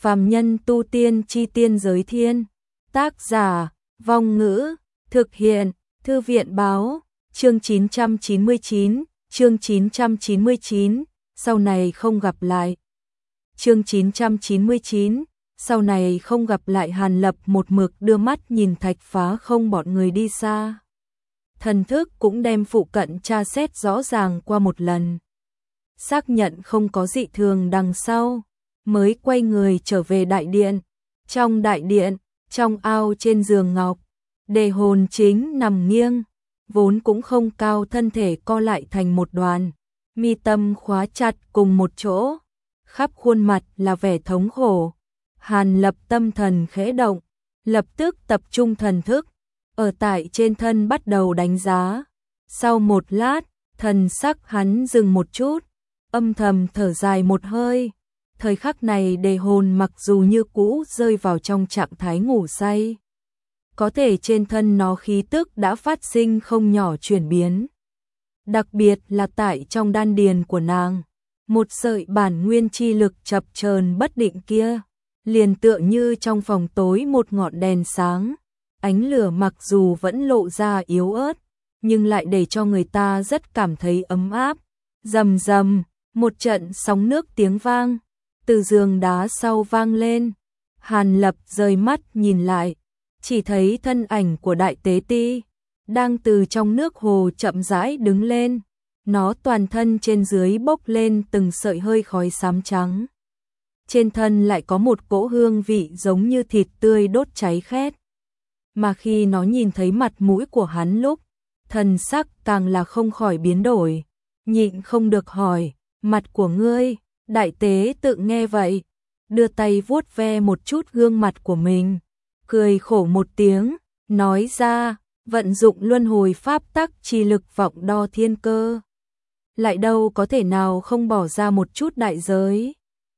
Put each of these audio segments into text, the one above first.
Phàm nhân tu tiên chi tiên giới thiên. Tác giả, Vong Ngữ, thực hiện, Thư viện Báo, chương 999, chương 999, sau này không gặp lại. Chương 999, sau này không gặp lại. Hàn Lập một mực đưa mắt nhìn Thạch Phá Không bọn người đi xa. Thần thức cũng đem phụ cận tra xét rõ ràng qua một lần. Xác nhận không có dị thường đằng sau, mới quay người trở về đại điện. Trong đại điện, trong ao trên giường ngọc, Đề Hồn chính nằm nghiêng, vốn cũng không cao, thân thể co lại thành một đoàn, mi tâm khóa chặt cùng một chỗ, khắp khuôn mặt là vẻ thống khổ. Hàn Lập tâm thần khẽ động, lập tức tập trung thần thức, ở tại trên thân bắt đầu đánh giá. Sau một lát, thần sắc hắn dừng một chút, âm thầm thở dài một hơi. Thời khắc này Đề Hồn mặc dù như cũ rơi vào trong trạng thái ngủ say, có thể trên thân nó khí tức đã phát sinh không nhỏ chuyển biến. Đặc biệt là tại trong đan điền của nàng, một sợi bản nguyên chi lực chập chờn bất định kia, liền tựa như trong phòng tối một ngọn đèn sáng. Ánh lửa mặc dù vẫn lộ ra yếu ớt, nhưng lại để cho người ta rất cảm thấy ấm áp. Rầm rầm, một trận sóng nước tiếng vang từ giường đá sau vang lên. Hàn Lập rời mắt nhìn lại, chỉ thấy thân ảnh của Đại Tế Ti đang từ trong nước hồ chậm rãi đứng lên. Nó toàn thân trên dưới bốc lên từng sợi hơi khói xám trắng. Trên thân lại có một cỗ hương vị giống như thịt tươi đốt cháy khét. Mà khi nó nhìn thấy mặt mũi của hắn lúc, thần sắc càng là không khỏi biến đổi, nhịn không được hỏi, mặt của ngươi? Đại Tế Tự nghe vậy, đưa tay vuốt ve một chút gương mặt của mình, cười khổ một tiếng, nói ra, vận dụng luân hồi pháp tắc chi lực vọng đo thiên cơ, lại đâu có thể nào không bỏ ra một chút đại giới.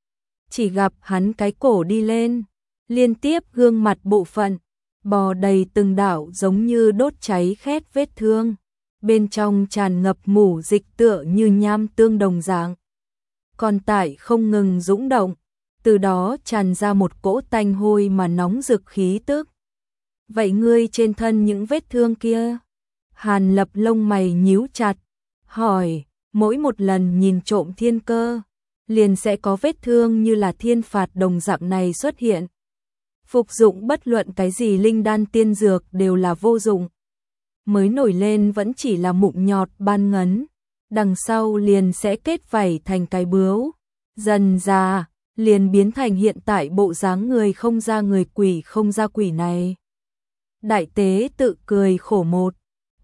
Chỉ gặp hắn cái cổ đi lên, liên tiếp gương mặt bộ phận bò đầy từng đạo giống như đốt cháy khét vết thương, bên trong tràn ngập mủ dịch tựa như nham tương đồng dạng. Còn tại không ngừng dũng động, từ đó tràn ra một cỗ tanh hôi mà nóng rực khí tức. Vậy ngươi trên thân những vết thương kia? Hàn Lập lông mày nhíu chặt, hỏi, mỗi một lần nhìn trộm thiên cơ, liền sẽ có vết thương như là thiên phạt đồng dạng này xuất hiện. Phục dụng bất luận cái gì linh đan tiên dược đều là vô dụng. Mới nổi lên vẫn chỉ là mụn nhọt ban ngấn, đằng sau liền sẽ kết vảy thành cái bướu, dần già liền biến thành hiện tại bộ dáng người không ra người quỷ không ra quỷ này. Đại Tế Tự cười khổ một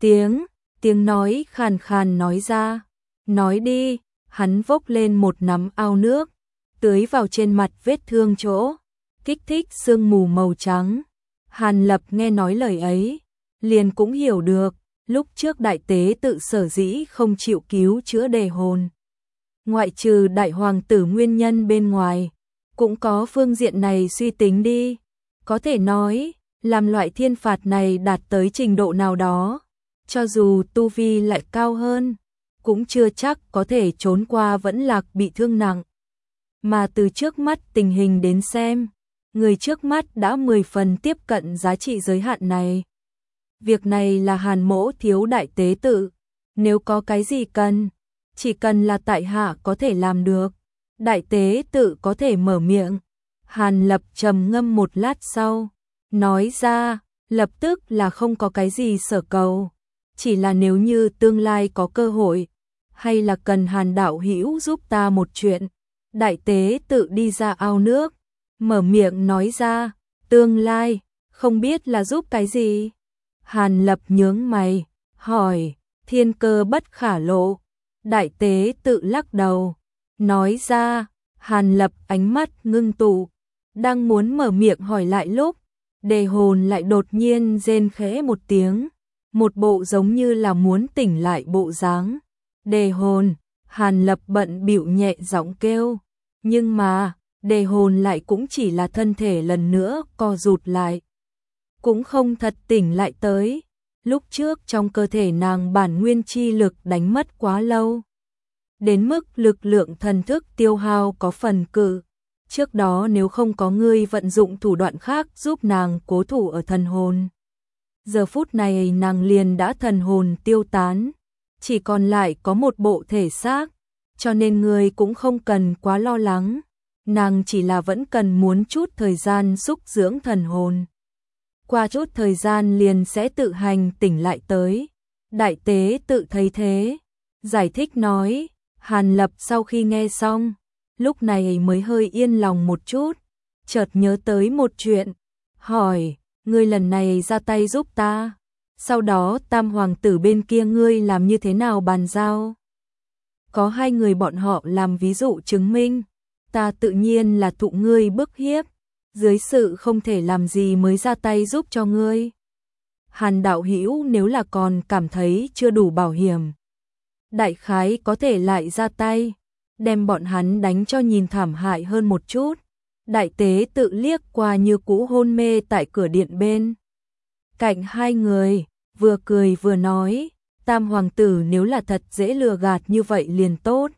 tiếng nói khàn khàn nói ra, nói đi. Hắn vốc lên một nắm ao nước, tưới vào trên mặt vết thương chỗ, kích thích sương mù màu trắng. Hàn Lập nghe nói lời ấy, liền cũng hiểu được, lúc trước Đại Tế Tự sở dĩ không chịu cứu chữa Đề Hồn, ngoại trừ đại hoàng tử nguyên nhân bên ngoài, cũng có phương diện này suy tính đi. Có thể nói, làm loại thiên phạt này đạt tới trình độ nào đó, cho dù tu vi lại cao hơn, cũng chưa chắc có thể trốn qua vẫn lạc bị thương nặng. Mà từ trước mắt tình hình đến xem, người trước mắt đã 10 phần tiếp cận giá trị giới hạn này. Việc này là Hàn mỗ thiếu Đại Tế Tự, nếu có cái gì cần, chỉ cần là tại hạ có thể làm được. Đại Tế Tự có thể mở miệng. Hàn Lập trầm ngâm một lát sau, nói ra, lập tức là không có cái gì sở cầu, chỉ là nếu như tương lai có cơ hội, hay là cần Hàn đạo hữu giúp ta một chuyện. Đại Tế Tự đi ra ao nước, mở miệng nói ra, tương lai, không biết là giúp cái gì. Hàn Lập nhướng mày, hỏi, thiên cơ bất khả lộ. Đại Tế Tự lắc đầu, nói ra. Hàn Lập ánh mắt ngưng tụ, đang muốn mở miệng hỏi lại lúc, Đề Hồn lại đột nhiên rên khẽ một tiếng, một bộ giống như là muốn tỉnh lại bộ dáng. Đề Hồn, Hàn Lập bận bịu nhẹ giọng kêu, nhưng mà, Đề Hồn lại cũng chỉ là thân thể lần nữa co rụt lại, cũng không thật tỉnh lại tới. Lúc trước trong cơ thể nàng bản nguyên chi lực đánh mất quá lâu, đến mức lực lượng thần thức tiêu hao có phần cự trước đó nếu không có ngươi vận dụng thủ đoạn khác giúp nàng cố thủ ở thần hồn. Giờ phút này nàng liền đã thần hồn tiêu tán, chỉ còn lại có một bộ thể xác, cho nên ngươi cũng không cần quá lo lắng, nàng chỉ là vẫn cần muốn chút thời gian xúc dưỡng thần hồn. Qua chút thời gian liền sẽ tự hành tỉnh lại tới. Đại tế tự thấy thế, giải thích nói. Hàn Lập sau khi nghe xong, lúc này mới hơi yên lòng một chút, chợt nhớ tới một chuyện, hỏi, ngươi lần này ra tay giúp ta, sau đó tam hoàng tử bên kia ngươi làm như thế nào bàn giao? Có hai người bọn họ làm ví dụ chứng minh, ta tự nhiên là thụ ngươi bức hiếp, dưới sự không thể làm gì mới ra tay giúp cho ngươi. Hàn đạo hữu nếu là còn cảm thấy chưa đủ bảo hiểm, đại khái có thể lại ra tay, đem bọn hắn đánh cho nhìn thảm hại hơn một chút. Đại tế tự liếc qua như cũ hôn mê tại cửa điện bên cạnh hai người, vừa cười vừa nói, tam hoàng tử nếu là thật dễ lừa gạt như vậy liền tốt.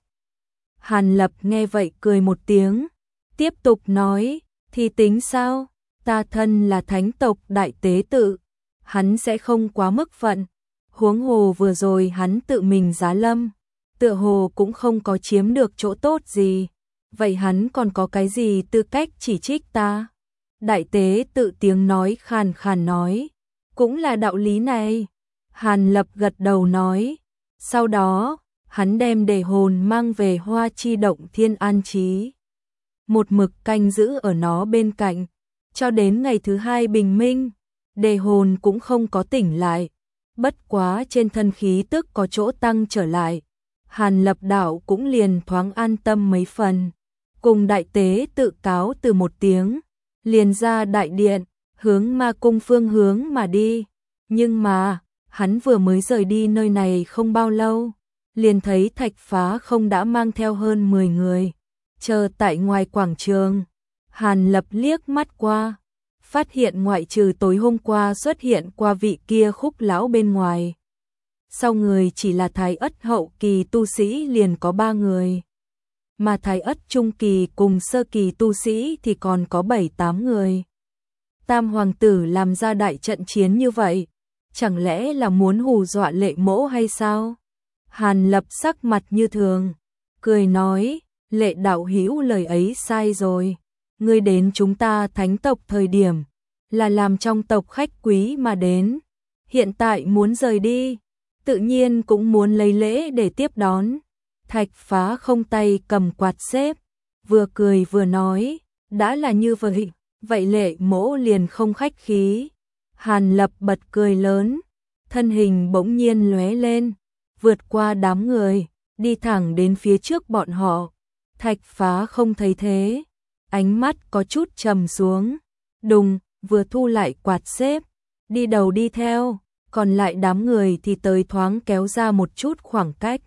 Hàn Lập nghe vậy cười một tiếng, tiếp tục nói, thì tính sao, ta thân là thánh tộc đại tế tự, hắn sẽ không quá mức phận, huống hồ vừa rồi hắn tự mình giá lâm, tựa hồ cũng không có chiếm được chỗ tốt gì, vậy hắn còn có cái gì tư cách chỉ trích ta? Đại tế tự tiếng nói khàn khàn nói, cũng là đạo lý này. Hàn Lập gật đầu nói, sau đó, hắn đem đề hồn mang về Hoa Chi Động Thiên an trí, một mực canh giữ ở nó bên cạnh, cho đến ngày thứ hai bình minh, đề hồn cũng không có tỉnh lại, bất quá trên thân khí tức có chỗ tăng trở lại. Hàn Lập đạo cũng liền thoáng an tâm mấy phần, cùng đại tế tự cáo từ một tiếng, liền ra đại điện, hướng ma cung phương hướng mà đi, nhưng mà, hắn vừa mới rời đi nơi này không bao lâu, liền thấy Thạch Phá Không đã mang theo hơn 10 người, chờ tại ngoài quảng trường. Hàn Lập liếc mắt qua, phát hiện ngoại trừ tối hôm qua xuất hiện qua vị kia Khúc lão bên ngoài, sau người chỉ là Thái Ất hậu kỳ tu sĩ liền có 3 người, mà Thái Ất trung kỳ cùng sơ kỳ tu sĩ thì còn có 7-8 người. Tam hoàng tử làm ra đại trận chiến như vậy, chẳng lẽ là muốn hù dọa Lệ Mỗ hay sao? Hàn Lập sắc mặt như thường, cười nói, Lệ đạo hữu lời ấy sai rồi, ngươi đến chúng ta thánh tộc thời điểm, là làm trong tộc khách quý mà đến, hiện tại muốn rời đi, tự nhiên cũng muốn lấy lễ để tiếp đón. Thạch Phá Không tay cầm quạt xếp, vừa cười vừa nói, đã là như vậy, vậy Lệ Mỗ liền không khách khí. Hàn Lập bật cười lớn, thân hình bỗng nhiên lóe lên, vượt qua đám người, đi thẳng đến phía trước bọn họ. Thạch Phá Không thấy thế, ánh mắt có chút trầm xuống, đùng, vừa thu lại quạt xếp, đi đầu đi theo, còn lại đám người thì tới thoáng kéo ra một chút khoảng cách,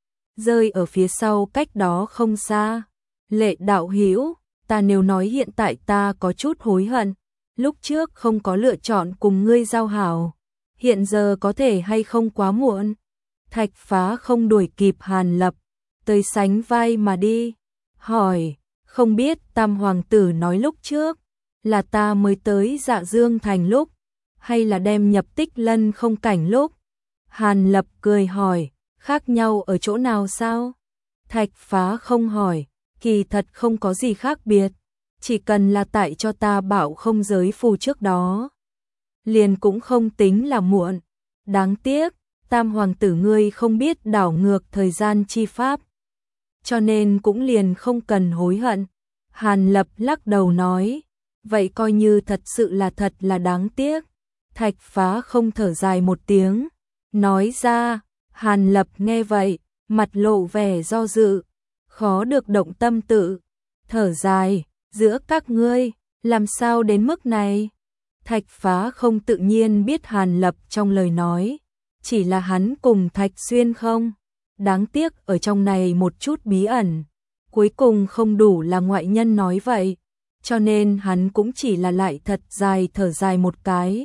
rơi ở phía sau cách đó không xa. Lệ đạo hữu, ta nếu nói hiện tại ta có chút hối hận, lúc trước không có lựa chọn cùng ngươi giao hảo, hiện giờ có thể hay không quá muộn? Thạch Phá Không đuổi kịp Hàn Lập, tới sánh vai mà đi, hỏi, không biết tam hoàng tử nói lúc trước, là ta mới tới Dạ Dương Thành lúc, hay là đem nhập Tích Lân không cảnh lúc? Hàn Lập cười hỏi, khác nhau ở chỗ nào sao? Thạch Phá Không hỏi, kỳ thật không có gì khác biệt, chỉ cần là tại cho ta bảo không giới phù trước đó, liền cũng không tính là muộn. Đáng tiếc, tam hoàng tử ngươi không biết đảo ngược thời gian chi pháp, cho nên cũng liền không cần hối hận. Hàn Lập lắc đầu nói, vậy coi như thật sự là thật là đáng tiếc. Thạch Phá Không thở dài một tiếng, nói ra. Hàn Lập nghe vậy, mặt lộ vẻ do dự, khó được động tâm tự, thở dài, giữa các ngươi, làm sao đến mức này? Thạch Phá Không tự nhiên biết Hàn Lập trong lời nói, chỉ là hắn cùng Thạch Xuyên không, đáng tiếc ở trong này một chút bí ẩn, cuối cùng không đủ là ngoại nhân nói vậy, cho nên hắn cũng chỉ là lại thật dài thở dài một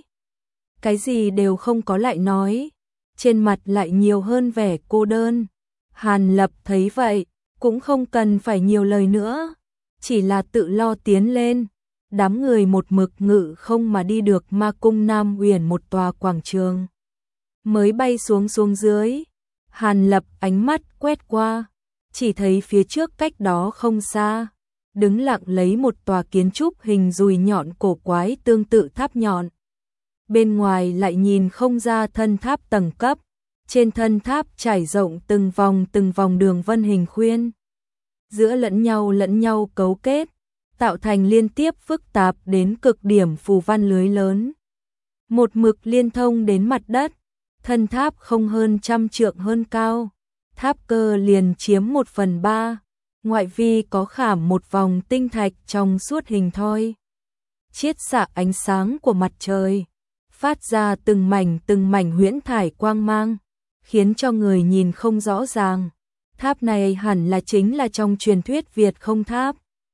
cái gì đều không có lại nói, trên mặt lại nhiều hơn vẻ cô đơn. Hàn Lập thấy vậy, cũng không cần phải nhiều lời nữa, chỉ là tự lo tiến lên. Đám người một mực ngự không mà đi được Ma Cung Nam Huyền một tòa quảng trường. Mới bay xuống dưới, Hàn Lập ánh mắt quét qua, chỉ thấy phía trước cách đó không xa, đứng lặng lấy một tòa kiến trúc hình dùi nhọn cổ quái tương tự tháp nhọn. Bên ngoài lại nhìn không ra thân tháp tầng cấp, trên thân tháp trải rộng từng vòng đường vân hình khuyên. Giữa lẫn nhau cấu kết, tạo thành liên tiếp phức tạp đến cực điểm phù văn lưới lớn. Một mực liên thông đến mặt đất, thân tháp không hơn 100 trượng hơn cao, tháp cơ liền chiếm 1/3, ngoại vi có khảm một vòng tinh thạch trong suốt hình thoi. Chiết xạ ánh sáng của mặt trời, phát ra từng mảnh huyễn thải quang mang, khiến cho người nhìn không rõ ràng. Tháp này hẳn là chính là trong truyền thuyết Việt không tháp.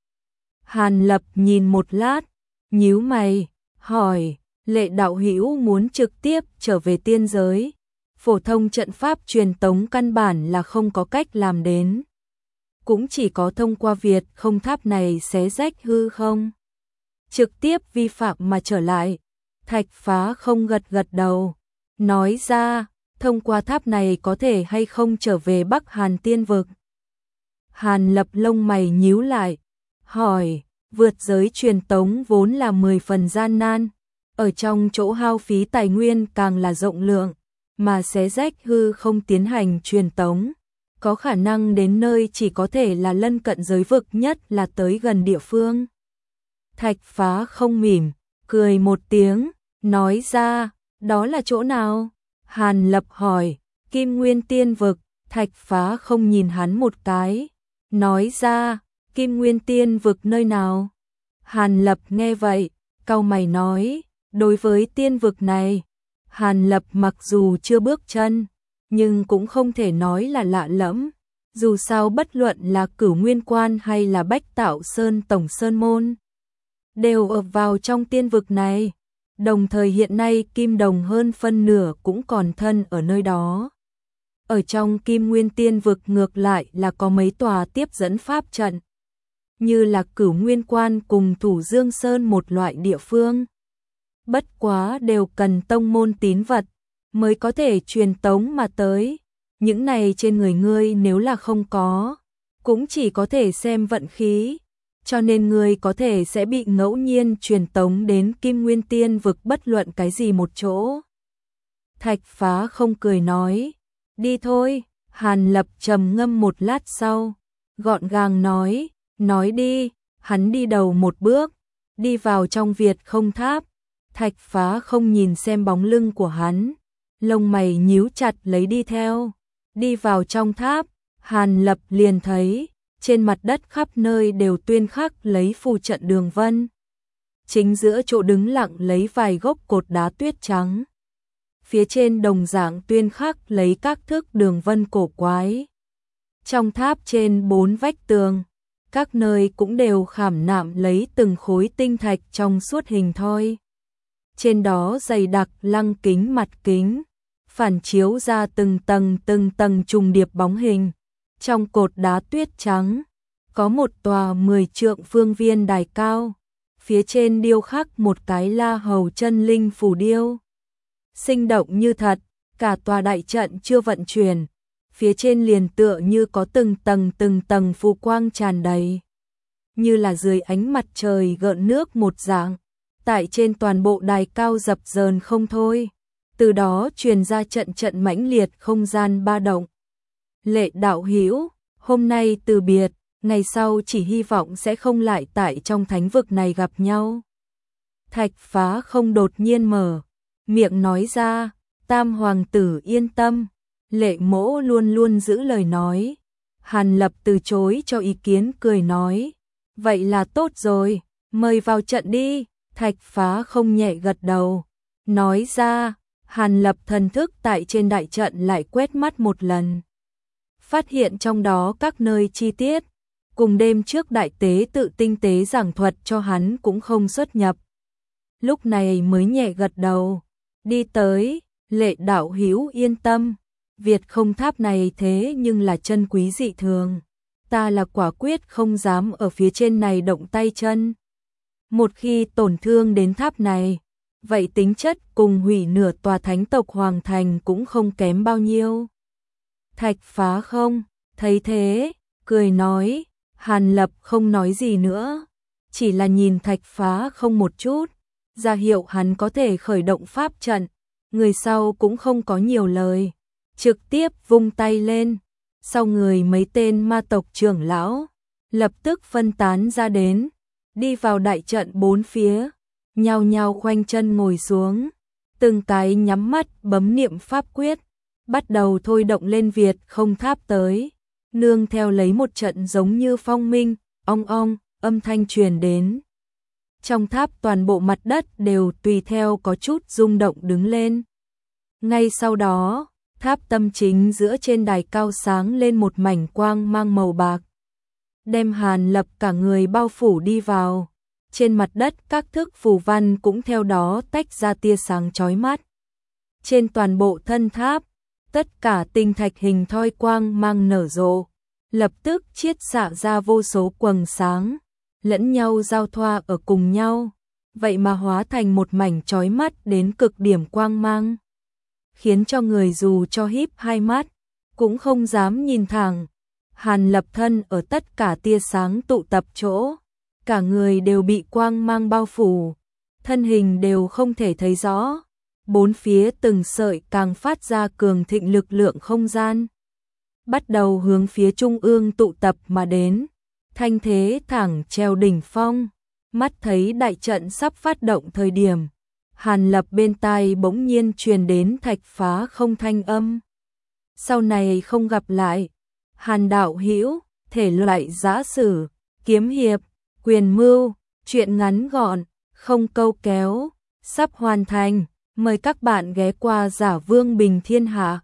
Hàn Lập nhìn một lát, nhíu mày, hỏi, Lệ đạo hữu muốn trực tiếp trở về tiên giới, phổ thông trận pháp truyền tống căn bản là không có cách làm đến. Cũng chỉ có thông qua Việt không tháp này xé rách hư không. Trực tiếp vi phạm mà trở lại. Thạch Phá không gật đầu, nói ra, thông qua tháp này có thể hay không trở về Bắc Hàn tiên vực. Hàn Lập lông mày nhíu lại, hỏi, vượt giới truyền tống vốn là 10 phần gian nan, ở trong chỗ hao phí tài nguyên càng là rộng lượng, mà xé rách hư không tiến hành truyền tống, có khả năng đến nơi chỉ có thể là lân cận giới vực, nhất là tới gần địa phương. Thạch Phá không mỉm, cười một tiếng, nói ra, đó là chỗ nào? Hàn Lập hỏi, Kim Nguyên tiên vực. Thạch Phá không nhìn hắn một cái, nói ra, Kim Nguyên tiên vực nơi nào? Hàn Lập nghe vậy, cau mày nói, đối với tiên vực này, Hàn Lập mặc dù chưa bước chân, nhưng cũng không thể nói là lạ lẫm. Dù sao bất luận là Cửu Nguyên Quan hay là Bách Tạo Sơn Tổng Sơn Môn, đều ở vào trong tiên vực này. Đồng thời hiện nay Kim Đồng hơn phân nửa cũng còn thân ở nơi đó. Ở trong Kim Nguyên tiên vực ngược lại là có mấy tòa tiếp dẫn pháp trận, như là Cửu Nguyên Quan cùng Thủ Dương Sơn một loại địa phương. Bất quá đều cần tông môn tín vật mới có thể truyền tống mà tới. Những này trên người ngươi nếu là không có, cũng chỉ có thể xem vận khí, cho nên ngươi có thể sẽ bị ngẫu nhiên truyền tống đến Kim Nguyên tiên vực bất luận cái gì một chỗ. Thạch Phá không cười nói, đi thôi. Hàn Lập trầm ngâm một lát sau, gọn gàng nói đi. Hắn đi đầu một bước, đi vào trong Việt không tháp. Thạch Phá không nhìn xem bóng lưng của hắn, lông mày nhíu chặt lấy đi theo. Đi vào trong tháp, Hàn Lập liền thấy, trên mặt đất khắp nơi đều tuyên khắc lấy phù trận đường vân. Chính giữa chỗ đứng lặng lấy vài gốc cột đá tuyết trắng. Phía trên đồng dạng tuyên khắc lấy các thước đường vân cổ quái. Trong tháp trên 4 vách tường, các nơi cũng đều khảm nạm lấy từng khối tinh thạch trong suốt hình thoi. Trên đó dày đặc lăng kính mặt kính, phản chiếu ra từng tầng trùng điệp bóng hình. Trong cột đá tuyết trắng, có một tòa 10 trượng phương viên đài cao, phía trên điêu khắc một cái La Hầu chân linh phù điêu. Sinh động như thật, cả tòa đại trận chưa vận chuyển, phía trên liền tựa như có từng tầng phù quang tràn đầy, như là dưới ánh mặt trời gợn nước một dạng, tại trên toàn bộ đài cao dập dờn không thôi, từ đó truyền ra trận mãnh liệt không gian ba động. Lệ đạo hữu, hôm nay từ biệt, ngày sau chỉ hy vọng sẽ không lại tại trong thánh vực này gặp nhau. Thạch Phá không đột nhiên mở miệng nói ra, Tam hoàng tử yên tâm, Lệ mỗ luôn luôn giữ lời nói. Hàn Lập từ chối cho ý kiến, cười nói, vậy là tốt rồi, mời vào trận đi. Thạch Phá không nhẹ gật đầu, nói ra. Hàn Lập thần thức tại trên đại trận lại quét mắt một lần, phát hiện trong đó các nơi chi tiết, cùng đêm trước đại tế tự tinh tế giảng thuật cho hắn cũng không xuất nhập. Lúc này mới nhẹ gật đầu, đi tới, Lệ đạo hữu yên tâm, Việt không tháp này thế nhưng là chân quý dị thường, ta là quả quyết không dám ở phía trên này động tay chân. Một khi tổn thương đến tháp này, vậy tính chất cùng hủy nửa tòa thánh tộc Hoàng Thành cũng không kém bao nhiêu. Thạch Phá Không thấy thế, cười nói, Hàn Lập không nói gì nữa, chỉ là nhìn Thạch Phá Không một chút, ra hiệu hắn có thể khởi động pháp trận. Người sau cũng không có nhiều lời, trực tiếp vung tay lên, sau người mấy tên ma tộc trưởng lão lập tức phân tán ra đến, đi vào đại trận bốn phía, nhao nhao khoanh chân ngồi xuống, từng cái nhắm mắt bấm niệm pháp quyết, bắt đầu thôi động lên Việt không tháp tới, nương theo lấy một trận giống như phong minh, ong ong, âm thanh truyền đến. Trong tháp toàn bộ mặt đất đều tùy theo có chút rung động đứng lên. Ngay sau đó, tháp tâm chính giữa trên đài cao sáng lên một mảnh quang mang màu bạc, đem Hàn Lập cả người bao phủ đi vào. Trên mặt đất các thức phù văn cũng theo đó tách ra tia sáng chói mắt. Trên toàn bộ thân tháp, tất cả tinh thạch hình thoi quang mang nở rộ, lập tức chiết xạ ra vô số quầng sáng, lẫn nhau giao thoa ở cùng nhau, vậy mà hóa thành một mảnh chói mắt đến cực điểm quang mang, khiến cho người dù cho híp hai mắt cũng không dám nhìn thẳng. Hàn Lập thân ở tất cả tia sáng tụ tập chỗ, cả người đều bị quang mang bao phủ, thân hình đều không thể thấy rõ, bốn phía từng sợi càng phát ra cường thịnh lực lượng không gian, bắt đầu hướng phía trung ương tụ tập mà đến, thanh thế thẳng treo đỉnh phong. Mắt thấy đại trận sắp phát động thời điểm, Hàn Lập bên tai bỗng nhiên truyền đến Thạch Phá Không thanh âm. Sau này không gặp lại, Hàn đạo hữu, thể loại giã sử, kiếm hiệp, quyền mưu, truyện ngắn gọn, không câu kéo, sắp hoàn thành, mời các bạn ghé qua Giả Vương Bình Thiên Hạ.